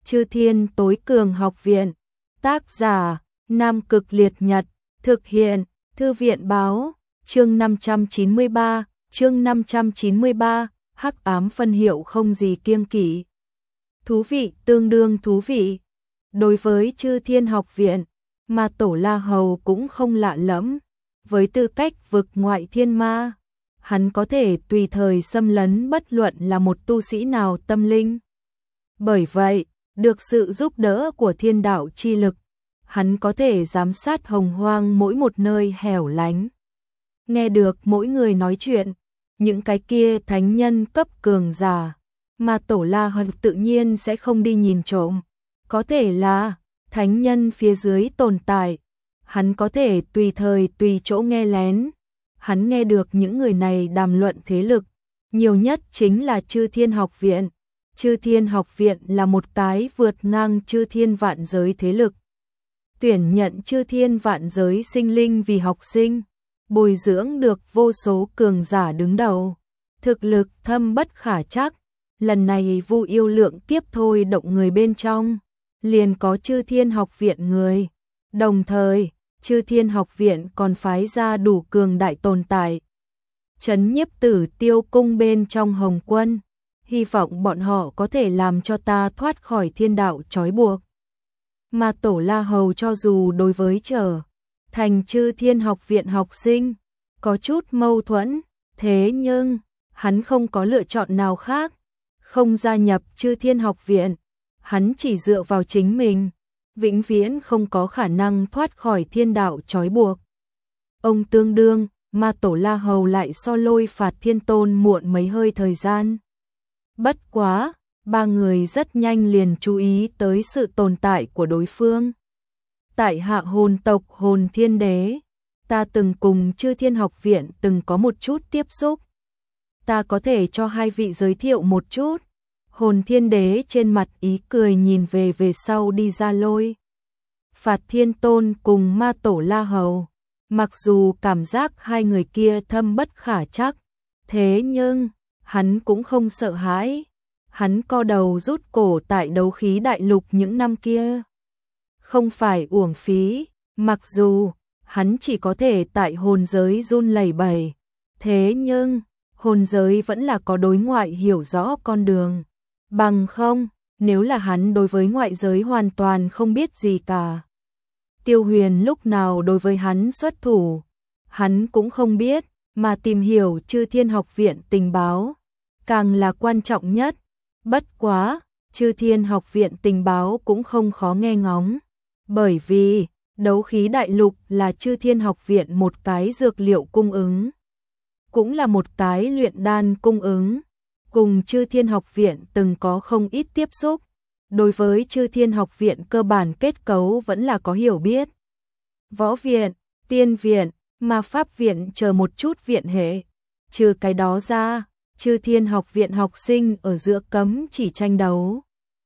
Chư Thiên Tối Cường Học Viện. Tác giả: Nam Cực Liệt Nhật. Thực hiện: Thư viện báo. Chương 593, Hắc ám phân hiệu không gì kiêng kỵ. Thú vị, tương đương thú vị. Đối với Chư Thiên Học Viện, mà Tổ La Hầu cũng không lạ lẫm. Với tư cách vực ngoại thiên ma, hắn có thể tùy thời xâm lấn bất luận là một tu sĩ nào tâm linh. Bởi vậy, được sự giúp đỡ của thiên đạo chi lực, hắn có thể giám sát hồng hoang mỗi một nơi hẻo lánh. Nghe được mỗi người nói chuyện, những cái kia thánh nhân cấp cường giả, mà Tổ La Hầu tự nhiên sẽ không đi nhìn trộm. Có thể là thánh nhân phía dưới tồn tại, hắn có thể tùy thời tùy chỗ nghe lén. Hắn nghe được những người này đàm luận thế lực, nhiều nhất chính là Chư Thiên Học Viện. Chư Thiên Học Viện là một cái vượt ngang chư thiên vạn giới thế lực. Tuyển nhận chư thiên vạn giới sinh linh vì học sinh, bồi dưỡng được vô số cường giả đứng đầu. Thực lực thâm bất khả trắc, lần này Vu Yêu lượng kiếp thôi động người bên trong, liền có Chư Thiên Học Viện người. Đồng thời, Chư Thiên Học Viện còn phái ra đủ cường đại tồn tại. Trấn nhiếp Tử Tiêu cung bên trong Hồng Quân, hy vọng bọn họ có thể làm cho ta thoát khỏi thiên đạo trói buộc. Mà Tổ La Hầu cho dù đối với trở thành Chư Thiên Học Viện học sinh, có chút mâu thuẫn, thế nhưng, hắn không có lựa chọn nào khác, không gia nhập Chư Thiên Học Viện, hắn chỉ dựa vào chính mình, vĩnh viễn không có khả năng thoát khỏi thiên đạo trói buộc. Ông tương đương, mà Tổ La Hầu lại so Lôi Phạt Thiên Tôn muộn mấy hơi thời gian. Bất quá, ba người rất nhanh liền chú ý tới sự tồn tại của đối phương. Tại Hạ hồn tộc Hồn Thiên Đế, ta từng cùng Chư Thiên Học Viện từng có một chút tiếp xúc. Ta có thể cho hai vị giới thiệu một chút. Hồn Thiên Đế trên mặt ý cười nhìn về sau đi ra Lôi Phạt Thiên Tôn cùng ma Tổ La Hầu. Mặc dù cảm giác hai người kia thâm bất khả trắc, thế nhưng hắn cũng không sợ hãi. Hắn co đầu rút cổ tại đấu khí đại lục những năm kia. Không phải uổng phí, mặc dù hắn chỉ có thể tại hồn giới run lẩy bẩy, thế nhưng hồn giới vẫn là có đối ngoại hiểu rõ con đường. Bằng không, nếu là hắn đối với ngoại giới hoàn toàn không biết gì cả, Tiêu Huyền lúc nào đối với hắn xuất thủ, hắn cũng không biết, mà tìm hiểu Chư Thiên Học Viện tình báo, càng là quan trọng nhất. Bất quá, Chư Thiên Học Viện tình báo cũng không khó nghe ngóng, bởi vì đấu khí đại lục là Chư Thiên Học Viện một cái dược liệu cung ứng, cũng là một cái luyện đan cung ứng. Cùng Chư Thiên Học Viện từng có không ít tiếp xúc, đối với Chư Thiên Học Viện cơ bản kết cấu vẫn là có hiểu biết. Võ viện, tiên viện, ma pháp viện chờ một chút viện hệ. Trừ cái đó ra, Chư Thiên Học Viện học sinh ở giữa cấm chỉ tranh đấu.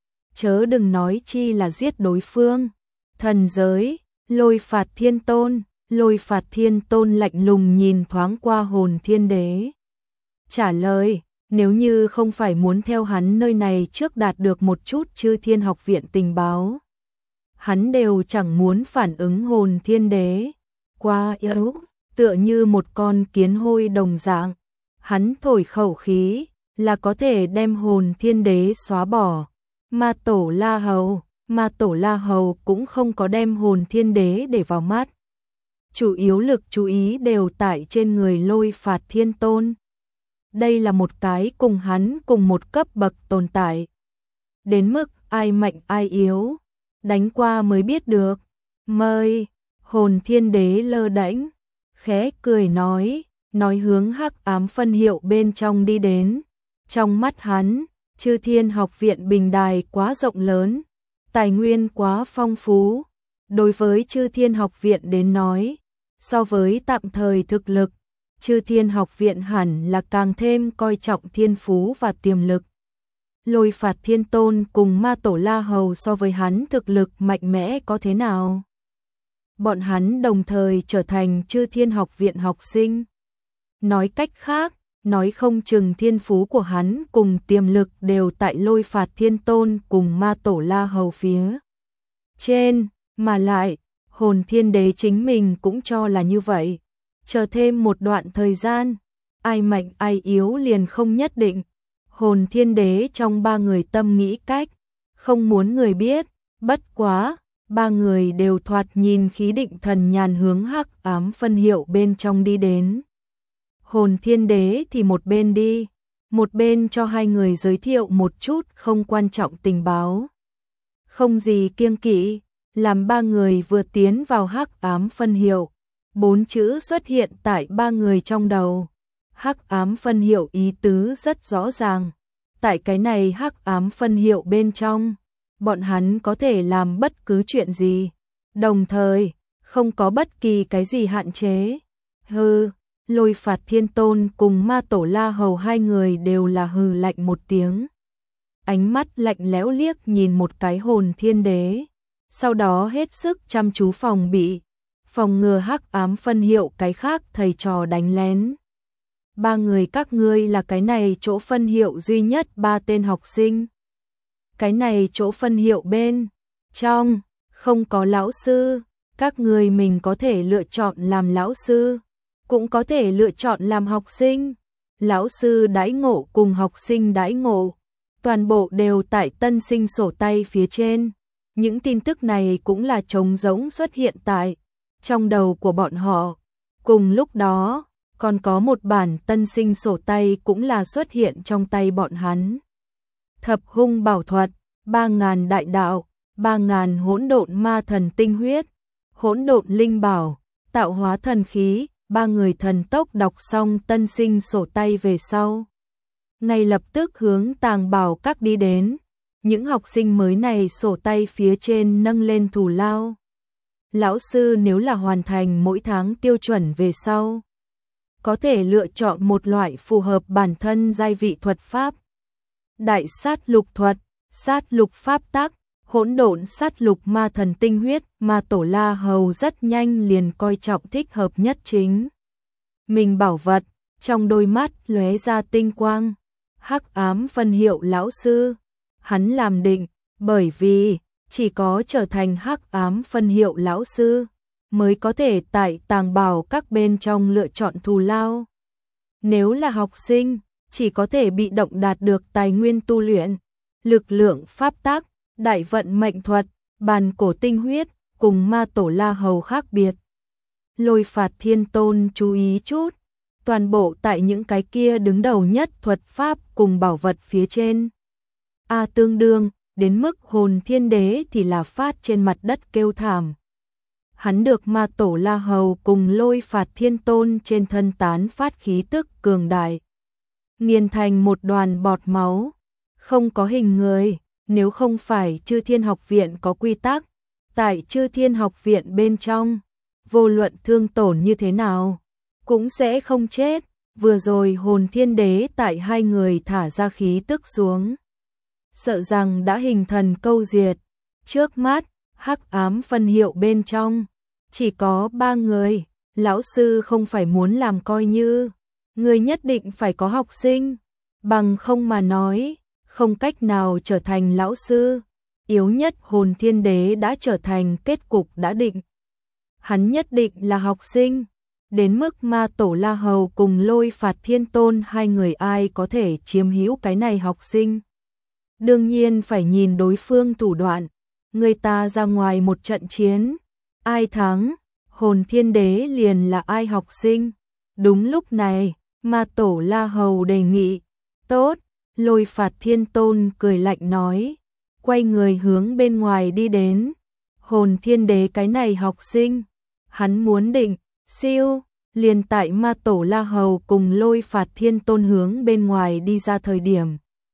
Chớ đừng nói chi là giết đối phương. Thần giới, Lôi Phạt Thiên Tôn. Lôi Phạt Thiên Tôn lạnh lùng nhìn thoáng qua Hồn Thiên Đế, trả lời, nếu như không phải muốn theo hắn nơi này trước đạt được một chút Chư Thiên Học Viện tình báo, hắn đều chẳng muốn phản ứng. Hồn Thiên Đế quá yếu, tựa như một con kiến hôi đồng dạng, hắn thổi khẩu khí là có thể đem Hồn Thiên Đế xóa bỏ. Ma Tổ La Hầu cũng không có đem Hồn Thiên Đế để vào mắt, chủ yếu lực chú ý đều tại trên người Lôi Phạt Thiên Tôn. Đây là một cái cùng hắn cùng một cấp bậc tồn tại, đến mức ai mạnh ai yếu, đánh qua mới biết được. Mời. Hồn Thiên Đế lơ đễnh, khẽ cười nói hướng hắc ám phân hiệu bên trong đi đến. Trong mắt hắn, Chư Thiên Học Viện bình đài quá rộng lớn, tài nguyên quá phong phú. Đối với Chư Thiên Học Viện đến nói, so với tạm thời thực lực, Chư Thiên Học Viện hẳn là càng thêm coi trọng thiên phú và tiềm lực. Lôi Phạt Thiên Tôn cùng ma Tổ La Hầu so với hắn thực lực mạnh mẽ có thế nào? Bọn hắn đồng thời trở thành Chư Thiên Học Viện học sinh. Nói cách khác, nói không chừng thiên phú của hắn cùng tiềm lực đều tại Lôi Phạt Thiên Tôn cùng Ma Tổ La Hầu phía trên, mà lại, Hồn Thiên Đế chính mình cũng cho là như vậy. Chờ thêm một đoạn thời gian, ai mạnh ai yếu liền không nhất định. Hồn Thiên Đế trong ba người tâm nghĩ cách, không muốn người biết, bất quá, ba người đều thoạt nhìn khí định thần nhàn hướng Hắc Ám Phân Hiệu bên trong đi đến. Hồn Thiên Đế thì một bên đi, một bên cho hai người giới thiệu một chút không quan trọng tình báo. Không gì kiêng kỵ, làm ba người vừa tiến vào Hắc Ám Phân Hiệu, 4 chữ xuất hiện tại ba người trong đầu. Hắc Ám Phân Hiệu ý tứ rất rõ ràng, tại cái này Hắc Ám Phân Hiệu bên trong, bọn hắn có thể làm bất cứ chuyện gì, đồng thời không có bất kỳ cái gì hạn chế. Lôi Phạt Thiên Tôn cùng Ma Tổ La Hầu hai người đều là hừ lạnh một tiếng. Ánh mắt lạnh lẽo liếc nhìn một cái Hồn Thiên Đế, sau đó hết sức chăm chú phòng ngừa Hắc Ám Phân Hiệu cái khác thầy trò đánh lén. Ba người các ngươi là cái này chỗ phân hiệu duy nhất ba tên học sinh. Cái này chỗ phân hiệu bên trong không có lão sư, các ngươi mình có thể lựa chọn làm lão sư, cũng có thể lựa chọn làm học sinh. Lão sư đãi ngộ cùng học sinh đãi ngộ, toàn bộ đều tại tân sinh sổ tay phía trên. Những tin tức này cũng là trống rỗng xuất hiện tại trong đầu của bọn họ. Cùng lúc đó, còn có một bản tân sinh sổ tay cũng là xuất hiện trong tay bọn hắn. Thập hung bảo thuật, 3.000 đại đạo, 3.000 hỗn độn ma thần tinh huyết, hỗn độn linh bảo, tạo hóa thần khí. Ba người thần tốc đọc xong tân sinh sổ tay về sau, ngay lập tức hướng tàng bảo các đi đến. Những học sinh mới này sổ tay phía trên nâng lên thù lao. Lão sư nếu là hoàn thành mỗi tháng tiêu chuẩn về sau, có thể lựa chọn một loại phù hợp bản thân giai vị thuật pháp. Đại sát lục thuật, sát lục pháp tắc, hỗn độn sát lục ma thần tinh huyết. Ma Tổ La Hầu rất nhanh liền coi trọng thích hợp nhất chính mình bảo vật, trong đôi mắt lóe ra tinh quang. Hắc Ám Phân Hiệu lão sư, hắn làm định, bởi vì chỉ có trở thành Hắc Ám Phân Hiệu lão sư mới có thể tại tàng bảo các bên trong lựa chọn thù lao. Nếu là học sinh, chỉ có thể bị động đạt được tài nguyên tu luyện, lực lượng pháp tắc, đại vận mệnh thuật, bàn cổ tinh huyết, cùng Ma Tổ La Hầu khác biệt. Lôi Phạt Thiên Tôn chú ý chút, toàn bộ tại những cái kia đứng đầu nhất thuật pháp cùng bảo vật phía trên. Tương đương, đến mức Hồn Thiên Đế thì là phát trên mặt đất kêu thảm. Hắn được Ma Tổ La Hầu cùng Lôi Phạt Thiên Tôn trên thân tán phát khí tức cường đại, nghiền thành một đoàn bọt máu, không có hình người. Nếu không phải Chư Thiên Học Viện có quy tắc, tại Chư Thiên Học Viện bên trong, vô luận thương tổn như thế nào, cũng sẽ không chết. Vừa rồi Hồn Thiên Đế tại hai người thả ra khí tức xuống, sợ rằng đã hình thần câu diệt. Trước mắt, Hắc Ám Phân Hiệu bên trong, chỉ có 3 người. Lão sư không phải muốn làm coi như, người nhất định phải có học sinh, bằng không mà nói, không cách nào trở thành lão sư. Yếu nhất Hồn Thiên Đế đã trở thành kết cục đã định. Hắn nhất định là học sinh. Đến mức Ma Tổ La Hầu cùng Lôi Phạt Thiên Tôn hai người ai có thể chiếm hữu cái này học sinh. Đương nhiên phải nhìn đối phương thủ đoạn. Người ta ra ngoài một trận chiến, ai thắng, Hồn Thiên Đế liền là ai học sinh. Đúng lúc này, Ma Tổ La Hầu đề nghị, tốt. Lôi Phạt Thiên Tôn cười lạnh nói, quay người hướng bên ngoài đi đến. Hồn Thiên Đế cái này học sinh, hắn muốn định, siêu, liền tại Ma Tổ La Hầu cùng Lôi Phạt Thiên Tôn hướng bên ngoài đi ra thời điểm.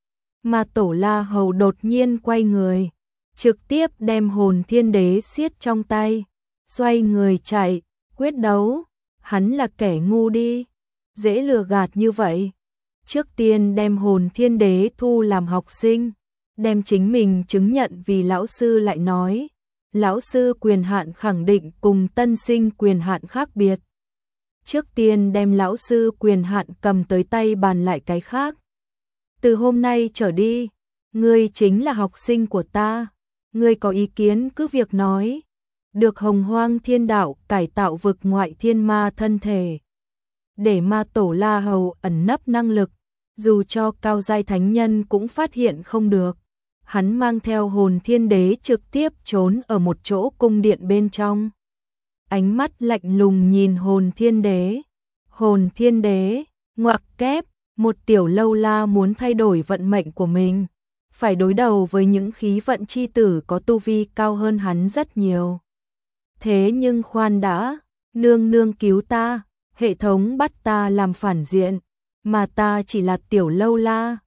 Ma Tổ La Hầu đột nhiên quay người, trực tiếp đem Hồn Thiên Đế siết trong tay, xoay người chạy, quyết đấu. Hắn là kẻ ngu đi, dễ lừa gạt như vậy. Trước tiên đem Hồn Thiên Đế thu làm học sinh, đem chính mình chứng nhận vì lão sư, lại nói, lão sư quyền hạn khẳng định cùng tân sinh quyền hạn khác biệt. trước tiên đem lão sư quyền hạn cầm tới tay bàn lại cái khác. Từ hôm nay trở đi, ngươi chính là học sinh của ta, ngươi có ý kiến cứ việc nói. Được Hồng Hoang Thiên Đạo cải tạo vực ngoại thiên ma thân thể, để ma tổ La Hầu ẩn nấp năng lực, dù cho cao giai thánh nhân cũng phát hiện không được. Hắn mang theo Hồn Thiên Đế trực tiếp trốn ở một chỗ cung điện bên trong. Ánh mắt lạnh lùng nhìn Hồn Thiên Đế. Hồn Thiên Đế, ngoặc kép, một tiểu lâu la muốn thay đổi vận mệnh của mình, phải đối đầu với những khí vận chi tử có tu vi cao hơn hắn rất nhiều. Thế nhưng khoan đã, nương nương cứu ta, hệ thống bắt ta làm phản diện, mà ta chỉ là tiểu lâu la,